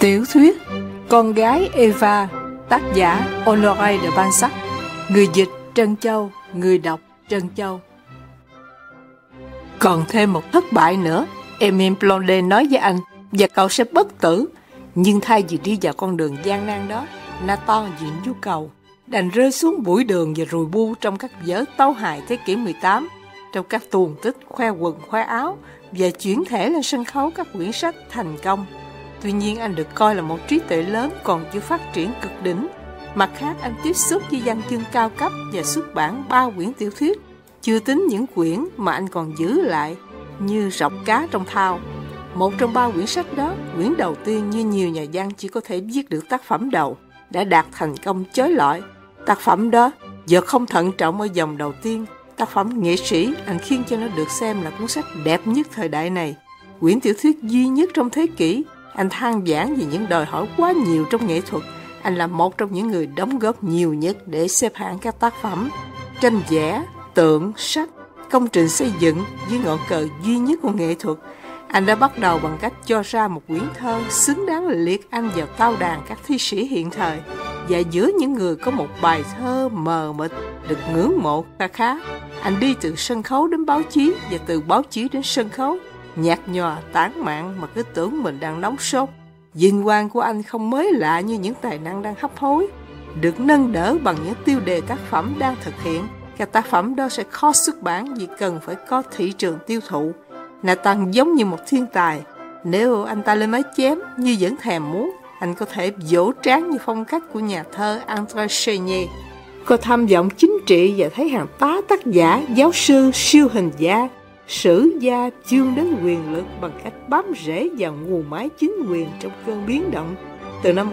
Tiểu thuyết Con gái Eva, tác giả Honoré de Balzac, người dịch Trân Châu, người đọc Trân Châu. Còn thêm một thất bại nữa, Emile Blondet nói với anh, và cậu sẽ bất tử. Nhưng thay vì đi vào con đường gian nan đó, Nathan vì nhu cầu đành rơi xuống bụi đường và rùi bu trong các vở tấu hài thế kỷ 18, trong các tuồng tích khoe quần khoe áo và chuyển thể lên sân khấu các quyển sách thành công. Tuy nhiên anh được coi là một trí tuệ lớn còn chưa phát triển cực đỉnh. Mặt khác, anh tiếp xúc với văn chương cao cấp và xuất bản 3 quyển tiểu thuyết, chưa tính những quyển mà anh còn giữ lại như Rọc cá trong thao. Một trong 3 quyển sách đó, quyển đầu tiên như nhiều nhà văn chỉ có thể viết được tác phẩm đầu, đã đạt thành công chói lọi. Tác phẩm đó giờ không thận trọng ở dòng đầu tiên. Tác phẩm nghệ sĩ, anh khiến cho nó được xem là cuốn sách đẹp nhất thời đại này. Quyển tiểu thuyết duy nhất trong thế kỷ. Anh than vãn về những đòi hỏi quá nhiều trong nghệ thuật. Anh là một trong những người đóng góp nhiều nhất để xếp hạng các tác phẩm tranh vẽ, tượng, sách, công trình xây dựng với ngọn cờ duy nhất của nghệ thuật. Anh đã bắt đầu bằng cách cho ra một quyển thơ xứng đáng liệt anh vào tao đàn các thi sĩ hiện thời. Và giữa những người có một bài thơ mờ mịt được ngưỡng mộ khá khá. Anh đi từ sân khấu đến báo chí và từ báo chí đến sân khấu, nhạt nhòa tản mạn mà cứ tưởng mình đang nóng sốt. Vinh quang của anh không mới lạ như những tài năng đang hấp hối, được nâng đỡ bằng những tiêu đề tác phẩm đang thực hiện. Các tác phẩm đó sẽ khó xuất bản vì cần phải có thị trường tiêu thụ. Nathan giống như một thiên tài. Nếu anh ta lên máy chém như vẫn thèm muốn, anh có thể vỗ trán như phong cách của nhà thơ André Chénier. Có tham vọng chính trị và thấy hàng tá tác giả, giáo sư, siêu hình gia, sử gia chương đến quyền lực bằng cách bám rễ vào nguồn máy chính quyền trong cơn biến động. Từ năm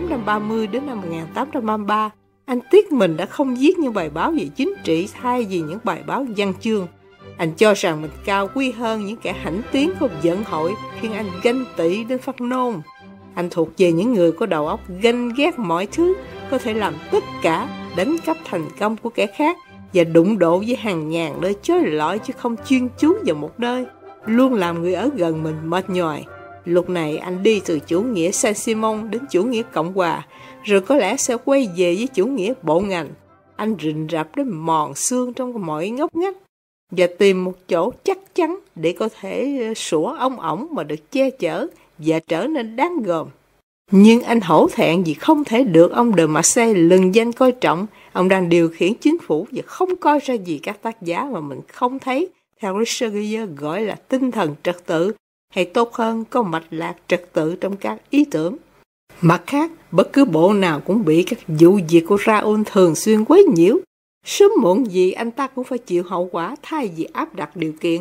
1830 đến năm 1833, anh tiếc mình đã không viết những bài báo về chính trị thay vì những bài báo văn chương. Anh cho rằng mình cao quý hơn những kẻ hãnh tiến của vận hội, khiến anh ganh tị đến phát nôn. Anh thuộc về những người có đầu óc ganh ghét mọi thứ, có thể làm tất cả, đánh cắp thành công của kẻ khác và đụng độ với hàng ngàn nơi chói lọi chứ không chuyên chú vào một nơi, luôn làm người ở gần mình mệt nhoài. Lúc này anh đi từ chủ nghĩa Saint-Simon đến chủ nghĩa Cộng hòa, rồi có lẽ sẽ quay về với chủ nghĩa bộ ngành. Anh rình rập đến mòn xương trong mọi ngóc ngách và tìm một chỗ chắc chắn để có thể sủa ong ổng mà được che chở và trở nên đáng gờm. Nhưng anh hổ thẹn vì không thể được ông de Marsay lừng danh coi trọng. Ông đang điều khiển chính phủ và không coi ra gì các tác giả mà mình không thấy, theo Richelieu gọi là tinh thần trật tự, hay tốt hơn có mạch lạc trật tự trong các ý tưởng. Mặt khác, bất cứ bộ nào cũng bị các vụ việc của Raoul thường xuyên quấy nhiễu. Sớm muộn gì anh ta cũng phải chịu hậu quả thay vì áp đặt điều kiện.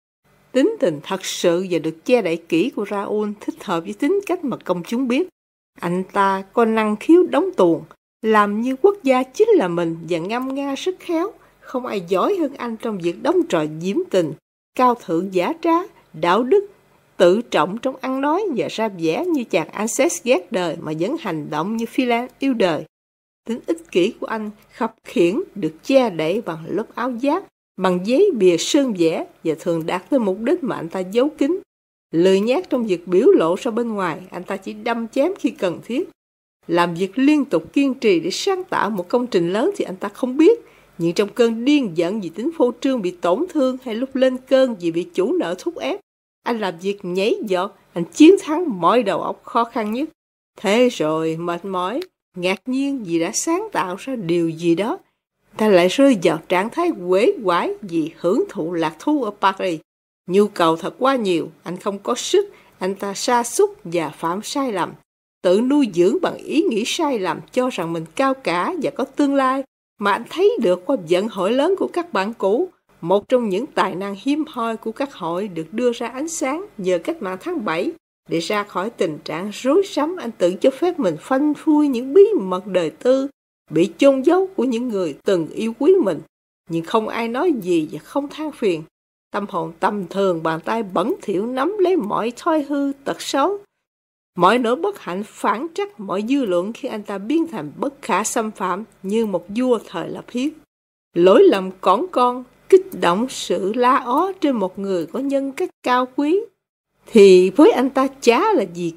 Tính tình thật sự và được che đậy kỹ của Raoul thích hợp với tính cách mà công chúng biết. Anh ta có năng khiếu đóng tuồng, làm như quốc gia chính là mình và ngâm nga rất khéo. Không ai giỏi hơn anh trong việc đóng trò diễm tình, cao thượng giả trá, đạo đức, tự trọng trong ăn nói và ra vẻ như chàng Alceste ghét đời mà vẫn hành động như Philin yêu đời. Tính ích kỷ của anh khập khiễng được che đậy bằng lớp áo giáp, bằng giấy bìa sơn vẽ và thường đạt tới mục đích mà anh ta giấu kín. Lười nhác trong việc biểu lộ ra bên ngoài, anh ta chỉ đâm chém khi cần thiết. Làm việc liên tục kiên trì để sáng tạo một công trình lớn thì anh ta không biết, nhưng trong cơn điên giận vì tính phô trương bị tổn thương hay lúc lên cơn vì bị chủ nợ thúc ép, anh làm việc nhảy giọt, anh chiến thắng mọi đầu óc khó khăn nhất. Thế rồi mệt mỏi, ngạc nhiên vì đã sáng tạo ra điều gì đó, ta lại rơi vào trạng thái uể oải vì hưởng thụ lạc thú ở Paris. Nhu cầu thật quá nhiều, anh không có sức, anh ta sa sút và phạm sai lầm. Tự nuôi dưỡng bằng ý nghĩ sai lầm cho rằng mình cao cả và có tương lai, mà anh thấy được qua vận hội lớn của các bạn cũ. Một trong những tài năng hiếm hoi của các hội được đưa ra ánh sáng nhờ cách mạng tháng 7. Để ra khỏi tình trạng rối rắm, anh tự cho phép mình phanh phui những bí mật đời tư, bị chôn giấu của những người từng yêu quý mình. Nhưng không ai nói gì và không than phiền. Tâm hồn tầm thường, bàn tay bẩn thỉu nắm lấy mọi thói hư tật xấu. Mọi nỗi bất hạnh phản trắc mọi dư luận khi anh ta biến thành bất khả xâm phạm như một vua thời lập hiến. Lỗi lầm cỏn con, kích động sự la ó trên một người có nhân cách cao quý, thì với anh ta chả là gì cả.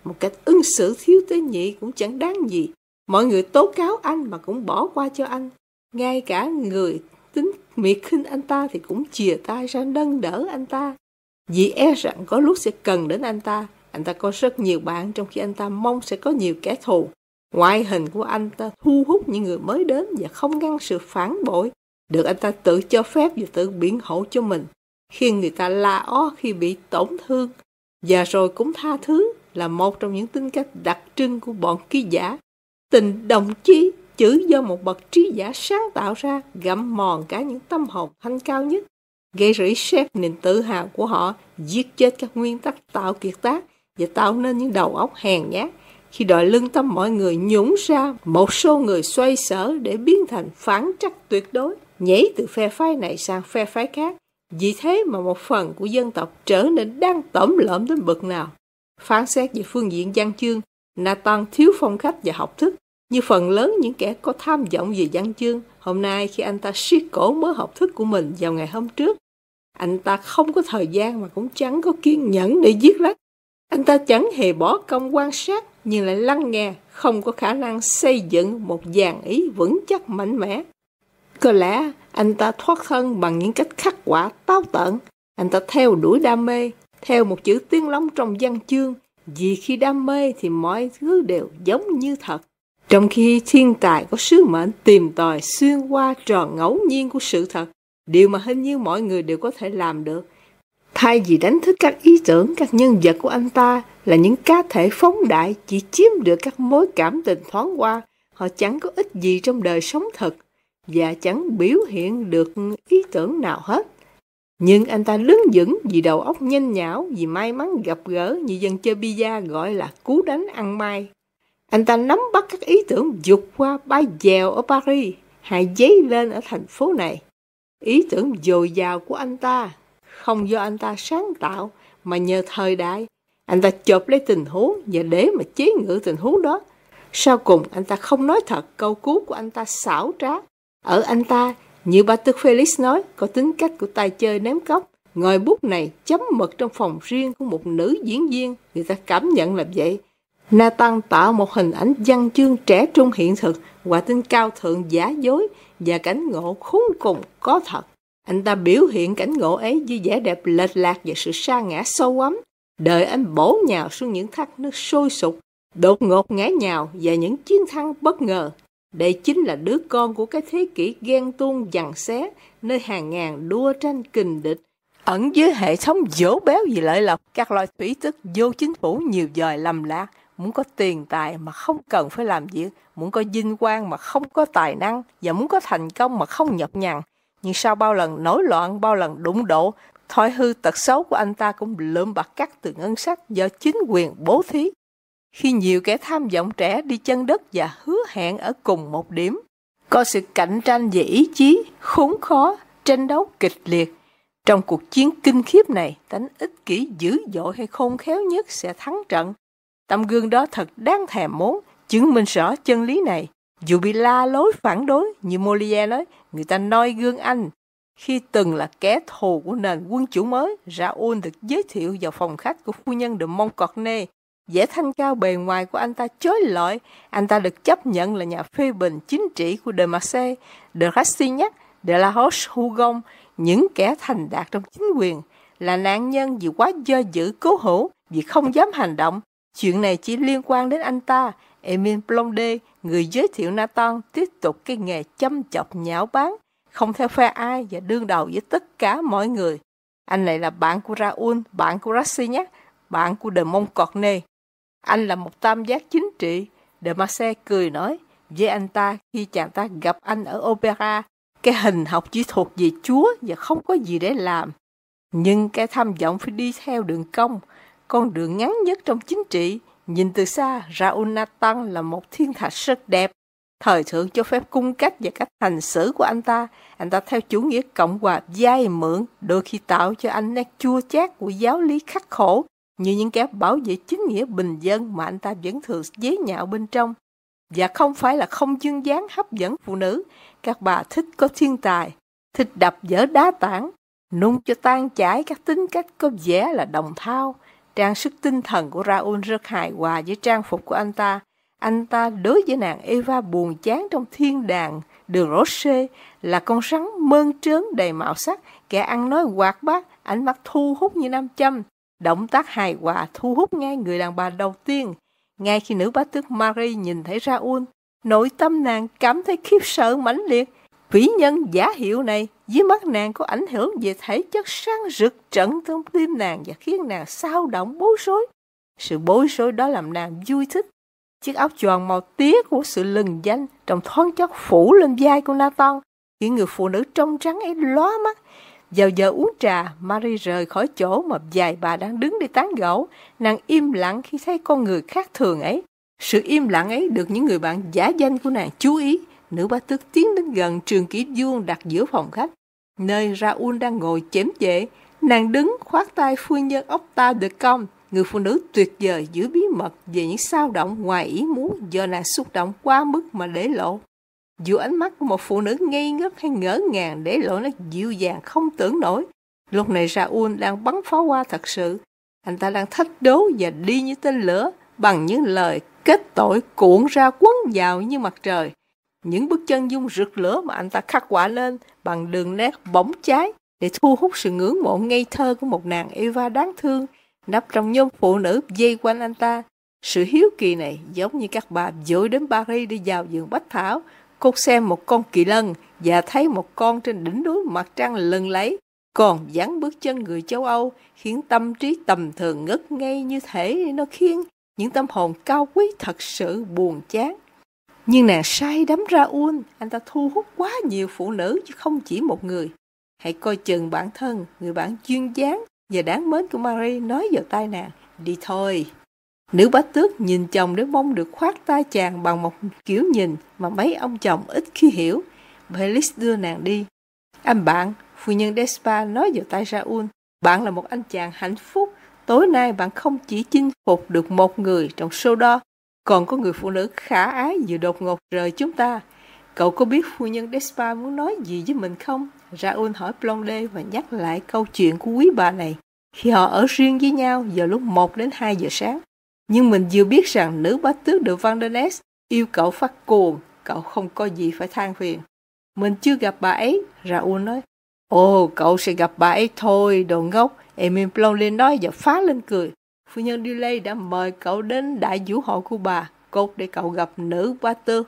một cách ứng xử thiếu tế nhị cũng chẳng đáng gì. Mọi người tố cáo anh mà cũng bỏ qua cho anh. Ngay cả người tính miệt khinh anh ta thì cũng chìa tay ra nâng đỡ anh ta. Vì e rằng có lúc sẽ cần đến anh ta có rất nhiều bạn, trong khi anh ta mong sẽ có nhiều kẻ thù. Ngoại hình của anh ta thu hút những người mới đến và không ngăn sự phản bội, được anh ta tự cho phép và tự biện hộ cho mình, khi người ta la ó khi bị tổn thương, và rồi cũng tha thứ, là một trong những tính cách đặc trưng của bọn ký giả. Tình đồng chí, chữ do một bậc trí giả sáng tạo ra, gặm mòn cả những tâm hồn thanh cao nhất, gây rỉ sét niềm tự hào của họ, giết chết các nguyên tắc tạo kiệt tác và tạo nên những đầu óc hèn nhát. Khi đòi lương tâm mọi người nhũng ra, một số người xoay sở để biến thành phản trắc tuyệt đối, nhảy từ phe phái này sang phe phái khác. Vì thế mà một phần của dân tộc trở nên đang tẩm lợm đến bậc nào. Phán xét về phương diện văn chương, Nathan thiếu phong cách và học thức, như phần lớn những kẻ có tham vọng về văn chương. Hôm nay khi anh ta siết cổ mớ học thức của mình vào ngày hôm trước, anh ta không có thời gian mà cũng chẳng có kiên nhẫn để viết lách. Anh ta chẳng hề bỏ công quan sát, nhưng lại lắng nghe, không có khả năng xây dựng một dàn ý vững chắc mạnh mẽ. Có lẽ anh ta thoát thân bằng những cách khắc họa táo tợn. Anh ta theo đuổi đam mê, theo một chữ tiếng lóng trong văn chương, vì khi đam mê thì mọi thứ đều giống như thật. Trong khi thiên tài có sứ mệnh tìm tòi xuyên qua tròn ngẫu nhiên của sự thật, điều mà hình như mọi người đều có thể làm được. Thay vì đánh thức các ý tưởng, các nhân vật của anh ta là những cá thể phóng đại chỉ chiếm được các mối cảm tình thoáng qua, họ chẳng có ích gì trong đời sống thực và chẳng biểu hiện được ý tưởng nào hết. Nhưng anh ta đứng vững vì đầu óc nhanh nhảu, vì may mắn gặp gỡ như dân chơi bida gọi là cú đánh ăn may. Anh ta nắm bắt các ý tưởng vụt qua bay dèo ở Paris, hay dấy lên ở thành phố này. Ý tưởng dồi dào của anh ta không do anh ta sáng tạo mà nhờ thời đại. Anh ta chộp lấy tình huống và để mà chế ngự tình huống đó. Sau cùng anh ta không nói thật, câu cú của anh ta xảo trá. Ở anh ta, như Bartok Felix nói, có tính cách của tay chơi ném cốc. Ngòi bút này chấm mực trong phòng riêng của một nữ diễn viên, người ta cảm nhận là vậy. Nathan tạo một hình ảnh văn chương trẻ trung hiện thực, hòa tính cao thượng giả dối và cảnh ngộ khốn cùng có thật. Anh ta biểu hiện cảnh ngộ ấy với vẻ đẹp lệch lạc và sự sa ngã sâu ấm. Đời anh bổ nhào xuống những thác nước sôi sục, đột ngột ngã nhào và những chiến thắng bất ngờ. Đây chính là đứa con của cái thế kỷ ghen tuông giằng xé, nơi hàng ngàn đua tranh kình địch, ẩn dưới hệ thống dỗ béo vì lợi lộc. Các loài thủy tức vô chính phủ nhiều dòi lầm lạc, muốn có tiền tài mà không cần phải làm việc, muốn có vinh quang mà không có tài năng, và muốn có thành công mà không nhọc nhằn. Nhưng sau bao lần nổi loạn, bao lần đụng độ, thói hư tật xấu của anh ta cũng lượm bạc cắt từ ngân sách do chính quyền bố thí. Khi nhiều kẻ tham vọng trẻ đi chân đất và hứa hẹn ở cùng một điểm, có sự cạnh tranh về ý chí, khốn khó, tranh đấu kịch liệt. Trong cuộc chiến kinh khiếp này, tánh ích kỷ dữ dội hay khôn khéo nhất sẽ thắng trận. Tấm gương đó thật đáng thèm muốn, chứng minh rõ chân lý này. Dù bị la lối phản đối, như Molière nói, người ta noi gương anh. Khi từng là kẻ thù của nền quân chủ mới, Raoul được giới thiệu vào phòng khách của phu nhân de Montcornet. Vẻ thanh cao bề ngoài của anh ta chói lọi, anh ta được chấp nhận là nhà phê bình chính trị của de Marsay, de Rastignac, de la Roche-Hugon, những kẻ thành đạt trong chính quyền, là nạn nhân vì quá do dự cố hữu, vì không dám hành động. Chuyện này chỉ liên quan đến anh ta. Émile Blondet, người giới thiệu Nathan, tiếp tục cái nghề châm chọc nhạo báng, không theo phe ai và đương đầu với tất cả mọi người. Anh này là bạn của Raoul, bạn của Rastignac, bạn của de Montcornet. Anh là một tam giác chính trị. De Marsay cười nói với anh ta khi chàng ta gặp anh ở opera, cái hình học chỉ thuộc về Chúa và không có gì để làm. Nhưng cái tham vọng phải đi theo đường cong, con đường ngắn nhất trong chính trị. Nhìn từ xa, Raoul Nathan là một thiên thạch rất đẹp. Thời thượng cho phép cung cách và cách hành xử của anh ta. Anh ta theo chủ nghĩa cộng hòa vay mượn, đôi khi tạo cho anh nét chua chát của giáo lý khắc khổ, như những kẻ bảo vệ chính nghĩa bình dân mà anh ta vẫn thường chế nhạo bên trong. Và không phải là không dương dáng hấp dẫn phụ nữ, các bà thích có thiên tài, thích đập vỡ đá tảng, nung cho tan chảy các tính cách có vẻ là đồng thau. Trang sức tinh thần của Raoul rất hài hòa với trang phục của anh ta. Anh ta đối với nàng Eva buồn chán trong thiên đàng đường Rocher là con rắn mơn trớn đầy màu sắc, kẻ ăn nói hoạt bát, ánh mắt thu hút như nam châm, động tác hài hòa thu hút ngay người đàn bà đầu tiên. Ngay khi nữ bá tước Marie nhìn thấy Raoul, nội tâm nàng cảm thấy khiếp sợ mãnh liệt. Vĩ nhân giả hiệu này dưới mắt nàng có ảnh hưởng về thể chất sáng rực trận trong tim nàng và khiến nàng xao động bối rối. Sự bối rối đó làm nàng vui thích. Chiếc áo choàng màu tía của sự lừng danh trong thoáng chốc phủ lên vai của Nathan, khiến người phụ nữ trong trắng ấy lóa mắt. Vào giờ uống trà, Marie rời khỏi chỗ mà vài bà đang đứng để tán gẫu. Nàng im lặng khi thấy con người khác thường ấy. Sự im lặng ấy được những người bạn giả danh của nàng chú ý. Nữ bá tước tiến đến gần trường kỷ vuông đặt giữa phòng khách, nơi Raoul đang ngồi chém chệ. Nàng đứng khoác tay phu nhân Octave de Camp, người phụ nữ tuyệt vời giữ bí mật về những xao động ngoài ý muốn do nàng xúc động quá mức mà để lộ. Dù ánh mắt của một phụ nữ ngây ngất hay ngỡ ngàng để lộ nó dịu dàng không tưởng nổi. Lúc này Raoul đang bắn pháo hoa thật sự. Anh ta đang thách đố và đi như tên lửa bằng những lời kết tội cuộn ra quấn vào như mặt trời. Những bức chân dung rực lửa mà anh ta khắc họa lên bằng đường nét bóng cháy để thu hút sự ngưỡng mộ ngây thơ của một nàng Eva đáng thương nấp trong nhóm phụ nữ vây quanh anh ta. Sự hiếu kỳ này giống như các bà dội đến Paris đi vào vườn bách thảo, cốt xem một con kỳ lân và thấy một con trên đỉnh núi mặt trăng lừng lẫy, còn dáng bước chân người châu Âu khiến tâm trí tầm thường ngất ngây như thể nó khiến những tâm hồn cao quý thật sự buồn chán. Nhưng nàng say đắm Raoul, anh ta thu hút quá nhiều phụ nữ chứ không chỉ một người. Hãy coi chừng bản thân, người bạn duyên dáng và đáng mến của Marie nói vào tai nàng, đi thôi. Nữ bá tước nhìn chồng để mong được khoác tay chàng bằng một kiểu nhìn mà mấy ông chồng ít khi hiểu. Belis đưa nàng đi. Anh bạn, phu nhân Despa nói vào tai Raoul, bạn là một anh chàng hạnh phúc. Tối nay bạn không chỉ chinh phục được một người trong số đó, còn có người phụ nữ khả ái vừa đột ngột rời chúng ta. Cậu có biết phu nhân Despa muốn nói gì với mình không? Raoul hỏi Blondet và nhắc lại câu chuyện của quý bà này khi họ ở riêng với nhau vào lúc 1 đến 2 giờ sáng. Nhưng mình vừa biết rằng nữ bá tước de Vandenesse yêu cậu phát cuồng, cậu không có gì phải than phiền. Mình chưa gặp bà ấy, Raoul nói. Ồ, cậu sẽ gặp bà ấy thôi, đồ ngốc, Emile Blondet nói và phá lên cười. Phu nhân Duley đã mời cậu đến đại vũ hội của bà, cốt để cậu gặp nữ bá tước.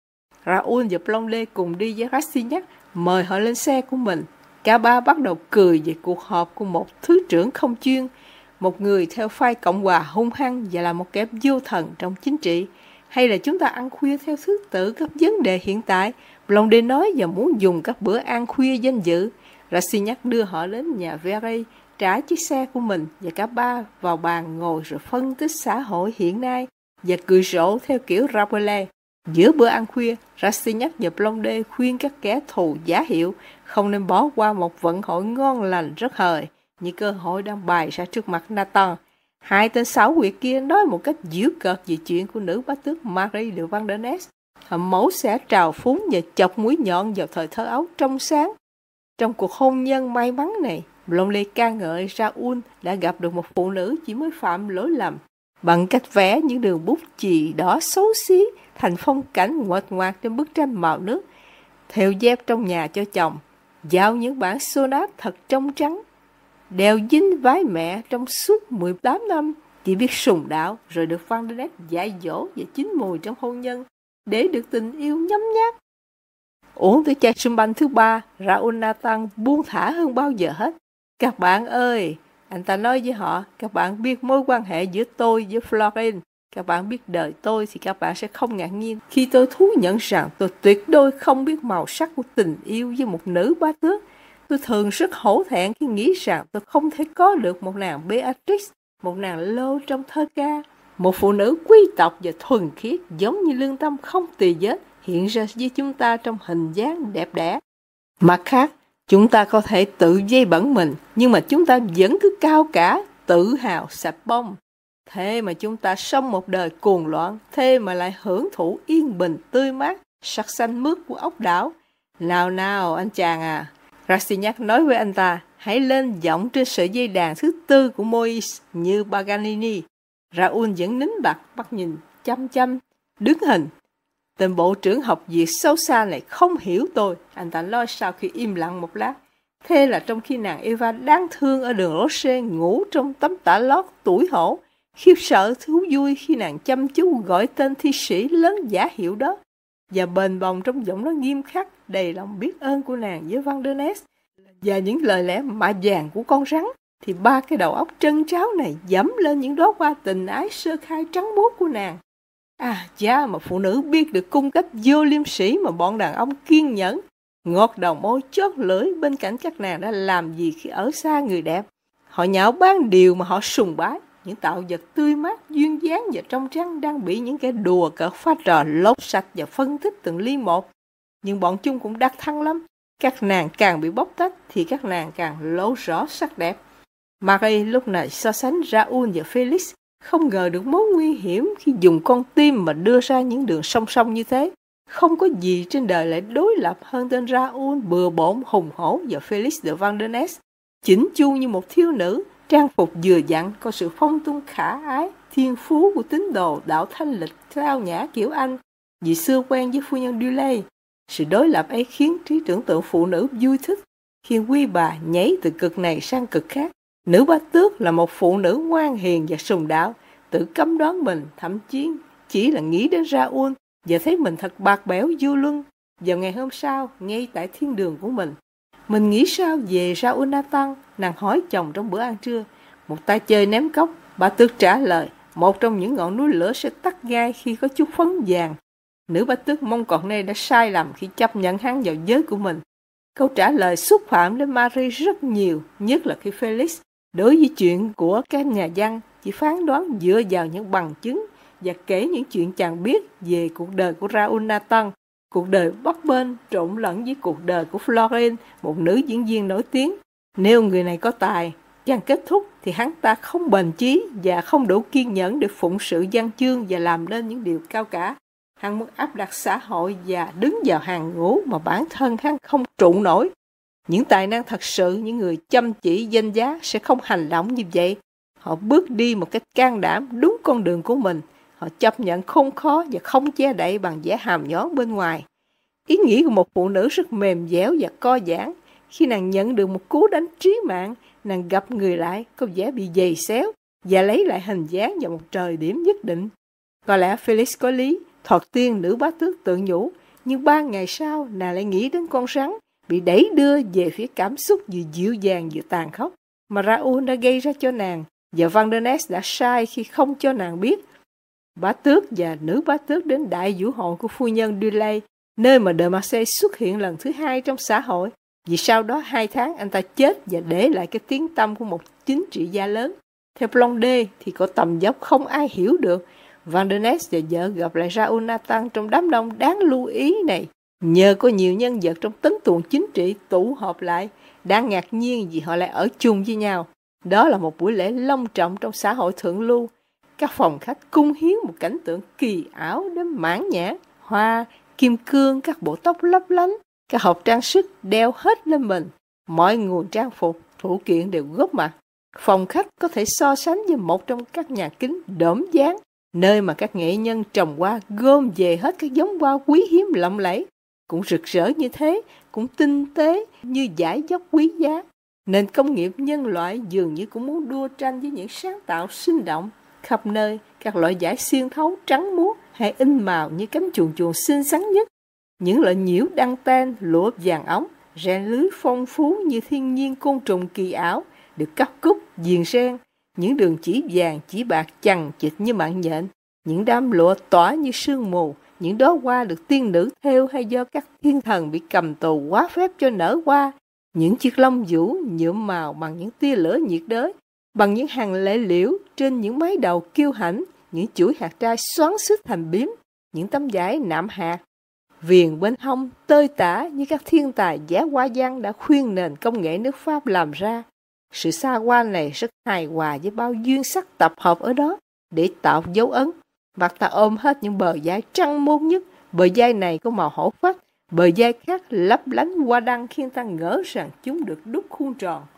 Raoul và Blondet cùng đi với Rastignac, mời họ lên xe của mình. Cả ba bắt đầu cười về cuộc họp của một thứ trưởng không chuyên, một người theo phái Cộng hòa hung hăng và là một kẻ vô thần trong chính trị. Hay là chúng ta ăn khuya theo thứ tự các vấn đề hiện tại? Blondet nói và muốn dùng các bữa ăn khuya danh dự. Rastignac đưa họ đến nhà Verey, trả chiếc xe của mình và cả ba vào bàn ngồi rồi phân tích xã hội hiện nay và cười rộ theo kiểu Rabelais. Giữa bữa ăn khuya, Rastignac và Blondet khuyên các kẻ thù giả hiệu không nên bỏ qua một vận hội ngon lành rất hời như cơ hội đang bày ra trước mặt Nathan. Hai tên xảo quyệt kia nói một cách giễu cợt về chuyện của nữ bá tước Marie de Vandenesse. Họ mẫu xẻ trào phúng và chọc mũi nhọn vào thời thơ ấu trong sáng. Trong cuộc hôn nhân may mắn này, Blondet ca ngợi Raoul đã gặp được một phụ nữ chỉ mới phạm lỗi lầm bằng cách vẽ những đường bút chì đỏ xấu xí thành phong cảnh nguệch ngoạc trên bức tranh màu nước, thêu dép trong nhà cho chồng, giao những bản sonat thật trong trắng, đeo dính vái mẹ trong suốt 18 năm, chỉ biết sùng đạo rồi được Vandenesse dạy dỗ và chín mùi trong hôn nhân để được tình yêu nhấm nháp. Uống tới chai champagne thứ 3, Raoul Nathan buông thả hơn bao giờ hết. Các bạn ơi, anh ta nói với họ, các bạn biết mối quan hệ giữa tôi với Florine. Các bạn biết đời tôi thì các bạn sẽ không ngạc nhiên khi tôi thú nhận rằng tôi tuyệt đối không biết màu sắc của tình yêu với một nữ bá tước. Tôi thường rất hổ thẹn khi nghĩ rằng tôi không thể có được một nàng Beatrice, một nàng Lô trong thơ ca, một phụ nữ quý tộc và thuần khiết giống như lương tâm không tỳ vết hiện ra với chúng ta trong hình dáng đẹp đẽ. Mặt khác, chúng ta có thể tự dây bẩn mình, nhưng mà chúng ta vẫn cứ cao cả, tự hào, sạch bông. Thế mà chúng ta sống một đời cuồng loạn, thế mà lại hưởng thụ yên bình, tươi mát, sắc xanh mướt của ốc đảo. Nào nào anh chàng à, Rastignac nói với anh ta, hãy lên giọng trên sợi dây đàn thứ tư của Moïse như Paganini. Raoul vẫn nín bặt, bắt nhìn chăm chăm, đứng hình. Tên bộ trưởng học việc xấu xa này không hiểu tôi, anh ta nói sau khi im lặng một lát. Thế là trong khi nàng Eva đáng thương ở đường Rocher ngủ trong tấm tả lót tủi hổ, khiếp sợ thú vui khi nàng chăm chú gọi tên thi sĩ lớn giả hiệu đó, và bền bồng trong giọng nói nghiêm khắc đầy lòng biết ơn của nàng với Vandenesse và những lời lẽ mạ vàng của con rắn, thì ba cái đầu óc trân tráo này dẫm lên những đóa hoa tình ái sơ khai trắng muốt của nàng. Giá mà phụ nữ biết được cung cách vô liêm sỉ mà bọn đàn ông kiên nhẫn, ngọt đầu môi chót lưỡi bên cạnh các nàng đã làm gì khi ở xa người đẹp. Họ nhạo báng điều mà họ sùng bái, những tạo vật tươi mát, duyên dáng và trong trắng đang bị những kẻ đùa cợt pha trò lột sạch và phân tích từng ly một. Nhưng bọn chúng cũng đắc thắng lắm. Các nàng càng bị bóc tách thì các nàng càng lộ rõ sắc đẹp. Marie lúc này so sánh Raoul và Felix, không ngờ được mối nguy hiểm khi dùng con tim mà đưa ra những đường song song như thế. Không có gì trên đời lại đối lập hơn tên Raoul bừa bộn hùng hổ và Felix de Vandenesse, chỉnh chu như một thiếu nữ, trang phục vừa dặn, có sự phong tung khả ái, thiên phú của tín đồ đạo thanh lịch cao nhã kiểu Anh, vì xưa quen với phu nhân Duley. Sự đối lập ấy khiến trí tưởng tượng phụ nữ vui thích, khiến quý bà nhảy từ cực này sang cực khác. Nữ bá tước là một phụ nữ ngoan hiền và sùng đạo, tự cấm đoán mình, thậm chí chỉ là nghĩ đến Raoul và thấy mình thật bạc bẽo vô luân. Vào ngày hôm sau, ngay tại thiên đường của mình nghĩ sao về Raoul Nathan? Nàng hỏi chồng trong bữa ăn trưa. Một tay chơi ném cốc, bá tước trả lời, một trong những ngọn núi lửa sẽ tắt ngay khi có chút phấn vàng. Nữ bá tước mong còn nay đã sai lầm khi chấp nhận hắn vào giới của mình. Câu trả lời xúc phạm đến Marie rất nhiều, nhất là khi Felix đối với chuyện của các nhà văn chỉ phán đoán dựa vào những bằng chứng và kể những chuyện chàng biết về cuộc đời của Raoul Nathan, cuộc đời bấp bênh trộn lẫn với cuộc đời của Florence, một nữ diễn viên nổi tiếng. Nếu người này có tài, chàng kết thúc thì hắn ta không bền chí và không đủ kiên nhẫn để phụng sự văn chương và làm nên những điều cao cả. Hắn muốn áp đặt xã hội và đứng vào hàng ngũ mà bản thân hắn không trụ nổi. Những tài năng thật sự, những người chăm chỉ danh giá sẽ không hành động như vậy. Họ bước đi một cách can đảm đúng con đường của mình. Họ chấp nhận khốn khó và không che đậy bằng vẻ hàm nhón bên ngoài. Ý nghĩ của một phụ nữ rất mềm dẻo và co giãn. Khi nàng nhận được một cú đánh trí mạng, nàng gặp người lại có vẻ bị giày xéo và lấy lại hình dáng vào một thời điểm nhất định. Có lẽ Felix có lý, thoạt tiên nữ bá tước tự nhủ, nhưng 3 ngày sau nàng lại nghĩ đến con rắn bị đẩy đưa về phía cảm xúc vừa dịu dàng vừa tàn khốc mà Raoul đã gây ra cho nàng, và Vandenesse đã sai khi không cho nàng biết. Bá tước và nữ bá tước đến đại vũ hội của phu nhân Duley, nơi mà de Marsay xuất hiện lần thứ 2 trong xã hội, vì sau đó 2 tháng anh ta chết và để lại cái tiếng tăm của một chính trị gia lớn. Theo Blondet thì có tầm dốc không ai hiểu được. Vandenesse và vợ gặp lại Raoul Nathan trong đám đông đáng lưu ý này, nhờ có nhiều nhân vật trong tấn tuồng chính trị tụ họp lại, đang ngạc nhiên vì họ lại ở chung với nhau. Đó là một buổi lễ long trọng trong xã hội thượng lưu. Các phòng khách cung hiến một cảnh tượng kỳ ảo đến mãn nhãn, hoa, kim cương, các bộ tóc lấp lánh, các hộp trang sức đeo hết lên mình. Mọi nguồn trang phục, phụ kiện đều góp mặt. Phòng khách có thể so sánh với một trong các nhà kính đốm dáng, nơi mà các nghệ nhân trồng hoa gom về hết các giống hoa quý hiếm lộng lẫy, cũng rực rỡ như thế, cũng tinh tế như dải dốc quý giá. Nền công nghiệp nhân loại dường như cũng muốn đua tranh với những sáng tạo sinh động. Khắp nơi, các loại vải xuyên thấu trắng muốt hay in màu như cánh chuồn chuồn xinh xắn nhất. Những loại nhiễu đăng ten, lụa vàng ống, ren lưới phong phú như thiên nhiên côn trùng kỳ ảo, được cắt cúc, viền ren. Những đường chỉ vàng, chỉ bạc chằng chịt như mạng nhện. Những đám lụa tỏa như sương mù. Những đóa hoa được tiên nữ thêu hay do các thiên thần bị cầm tù quá phép cho nở hoa. Những chiếc lông vũ nhuộm màu bằng những tia lửa nhiệt đới, bằng những hàng lệ liễu trên những mái đầu kiêu hãnh, những chuỗi hạt trai xoắn xít thành bím, những tấm vải nạm hạt. Viền bên hông tơi tả như các thiên tài vẽ hoa văn đã khuyên nền công nghệ nước Pháp làm ra. Sự xa hoa này rất hài hòa với bao duyên sắc tập hợp ở đó để tạo dấu ấn. Mặt ta ôm hết những bờ vai trăng muốt nhất. Bờ vai này có màu hổ phách, bờ vai khác lấp lánh hoa đăng khiến ta ngỡ rằng chúng được đúc khuôn tròn.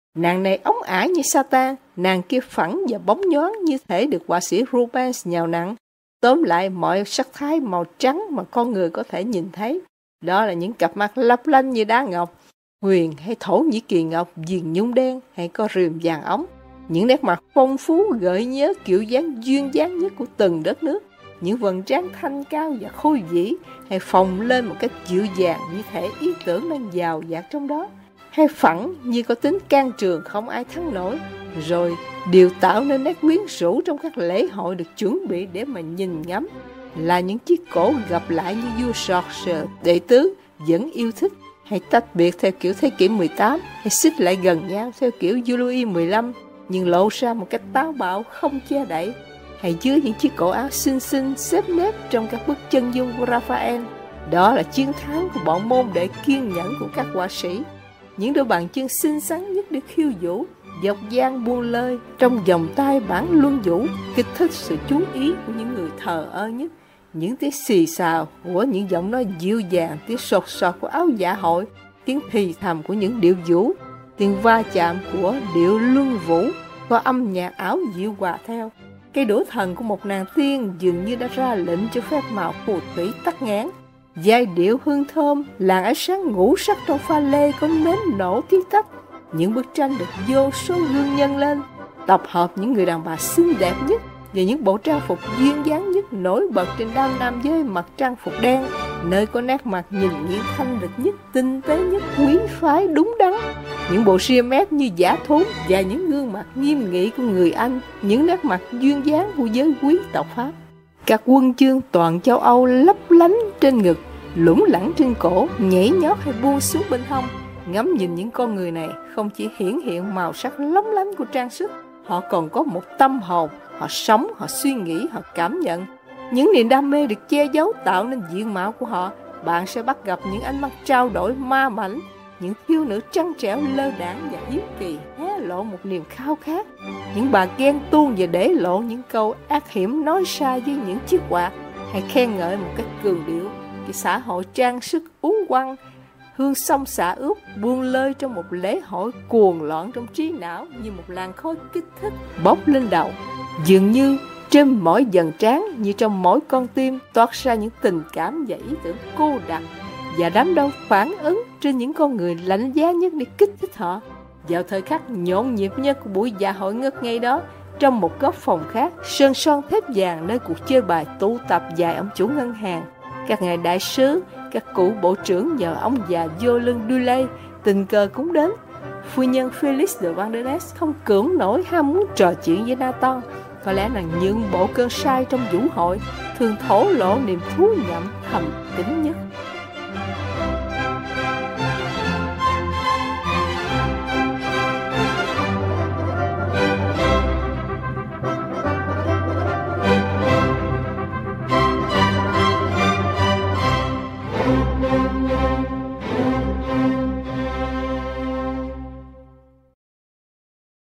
Nàng này ống ả như Satan, nàng kia phẳng và bóng nhoáng như thể được họa sĩ Rubens nhào nặng. Tóm lại, mọi sắc thái màu trắng mà con người có thể nhìn thấy, đó là những cặp mắt lấp lánh như đá ngọc, huyền hay Thổ Nhĩ Kỳ ngọc, viền nhung đen hay có rìm vàng ống. Những nét mặt phong phú gợi nhớ kiểu dáng duyên dáng nhất của từng đất nước, những vầng trán thanh cao và khôi vĩ hay phồng lên một cách dịu dàng như thể ý tưởng đang giàu dạt trong đó, hay phẳng như có tính can trường không ai thắng nổi, rồi đều tạo nên nét quyến rũ trong các lễ hội được chuẩn bị để mà nhìn ngắm, là những chiếc cổ gặp lại như vua George đệ tứ vẫn yêu thích, hay tách biệt theo kiểu thế kỷ 18, hay xích lại gần nhau theo kiểu vua Louis 15, nhưng lộ ra một cách táo bạo không che đậy, hay dưới những chiếc cổ áo xinh xinh xếp nếp trong các bức chân dung của Raphael. Đó là chiến thắng của bọn môn đệ kiên nhẫn của các họa sĩ. Những đôi bàn chân xinh xắn nhất để khiêu vũ, dọc dang buông lơi trong vòng tay bản luân vũ, kích thích sự chú ý của những người thờ ơ nhất. Những tiếng xì xào của những giọng nói dịu dàng, tiếng sột soạt của áo dạ hội, tiếng thì thầm của những điệu vũ, tiếng va chạm của điệu luân vũ, có âm nhạc ảo dịu hòa theo. Cây đũa thần của một nàng tiên dường như đã ra lệnh cho phép màu phù thủy tắt nghẽn. Giai điệu hương thơm, làn ánh sáng ngũ sắc trong pha lê có nến nổ thiết tách. Những bức tranh được vô số gương nhân lên, tập hợp những người đàn bà xinh đẹp nhất và những bộ trang phục duyên dáng nhất nổi bật trên đám nam giới mặc trang phục đen, nơi có nét mặt nhìn nghiêng thanh lịch nhất, tinh tế nhất, quý phái đúng đắn. Những bộ ria mép như giả thú và những gương mặt nghiêm nghị của người Anh, những nét mặt duyên dáng của giới quý tộc Pháp. Các huân chương toàn châu Âu lấp lánh trên ngực, lủng lẳng trên cổ, nhảy nhót hay buông xuống bên hông. Ngắm nhìn những con người này không chỉ hiển hiện màu sắc lóng lánh của trang sức, họ còn có một tâm hồn, họ sống, họ suy nghĩ, họ cảm nhận. Những niềm đam mê được che giấu tạo nên diện mạo của họ. Bạn sẽ bắt gặp những ánh mắt trao đổi ma mảnh, những thiếu nữ trắng trẻo lơ đãng và hiếu kỳ hé lộ một niềm khao khát. Những bà ghen tuông và để lộ những câu ác hiểm nói sai với những chiếc quạt, hay khen ngợi một cách cường điệu cái xã hội trang sức uốn quăng, hương xông xạ ướp buông lơi trong một lễ hội cuồng loạn trong trí não như một làn khói kích thích bốc lên đầu. Dường như trên mỗi dần trán như trong mỗi con tim toát ra những tình cảm và ý tưởng cô đặc, và đám đông phản ứng trên những con người lạnh giá nhất để kích thích họ. Vào thời khắc nhộn nhịp nhất của buổi dạ hội ngất ngây đó, trong một góc phòng khác, sơn son thép vàng nơi cuộc chơi bài tụ tập vài ông chủ ngân hàng, các ngài đại sứ, các cụ bộ trưởng nhờ ông già vô lưng Duley tình cờ cũng đến. Phu nhân Felix de Vandenesse không cưỡng nổi ham muốn trò chuyện với Nathan. Có lẽ nàng nhượng bộ cơn say trong vũ hội, thường thổ lộ niềm thú nhậm thầm kín nhất.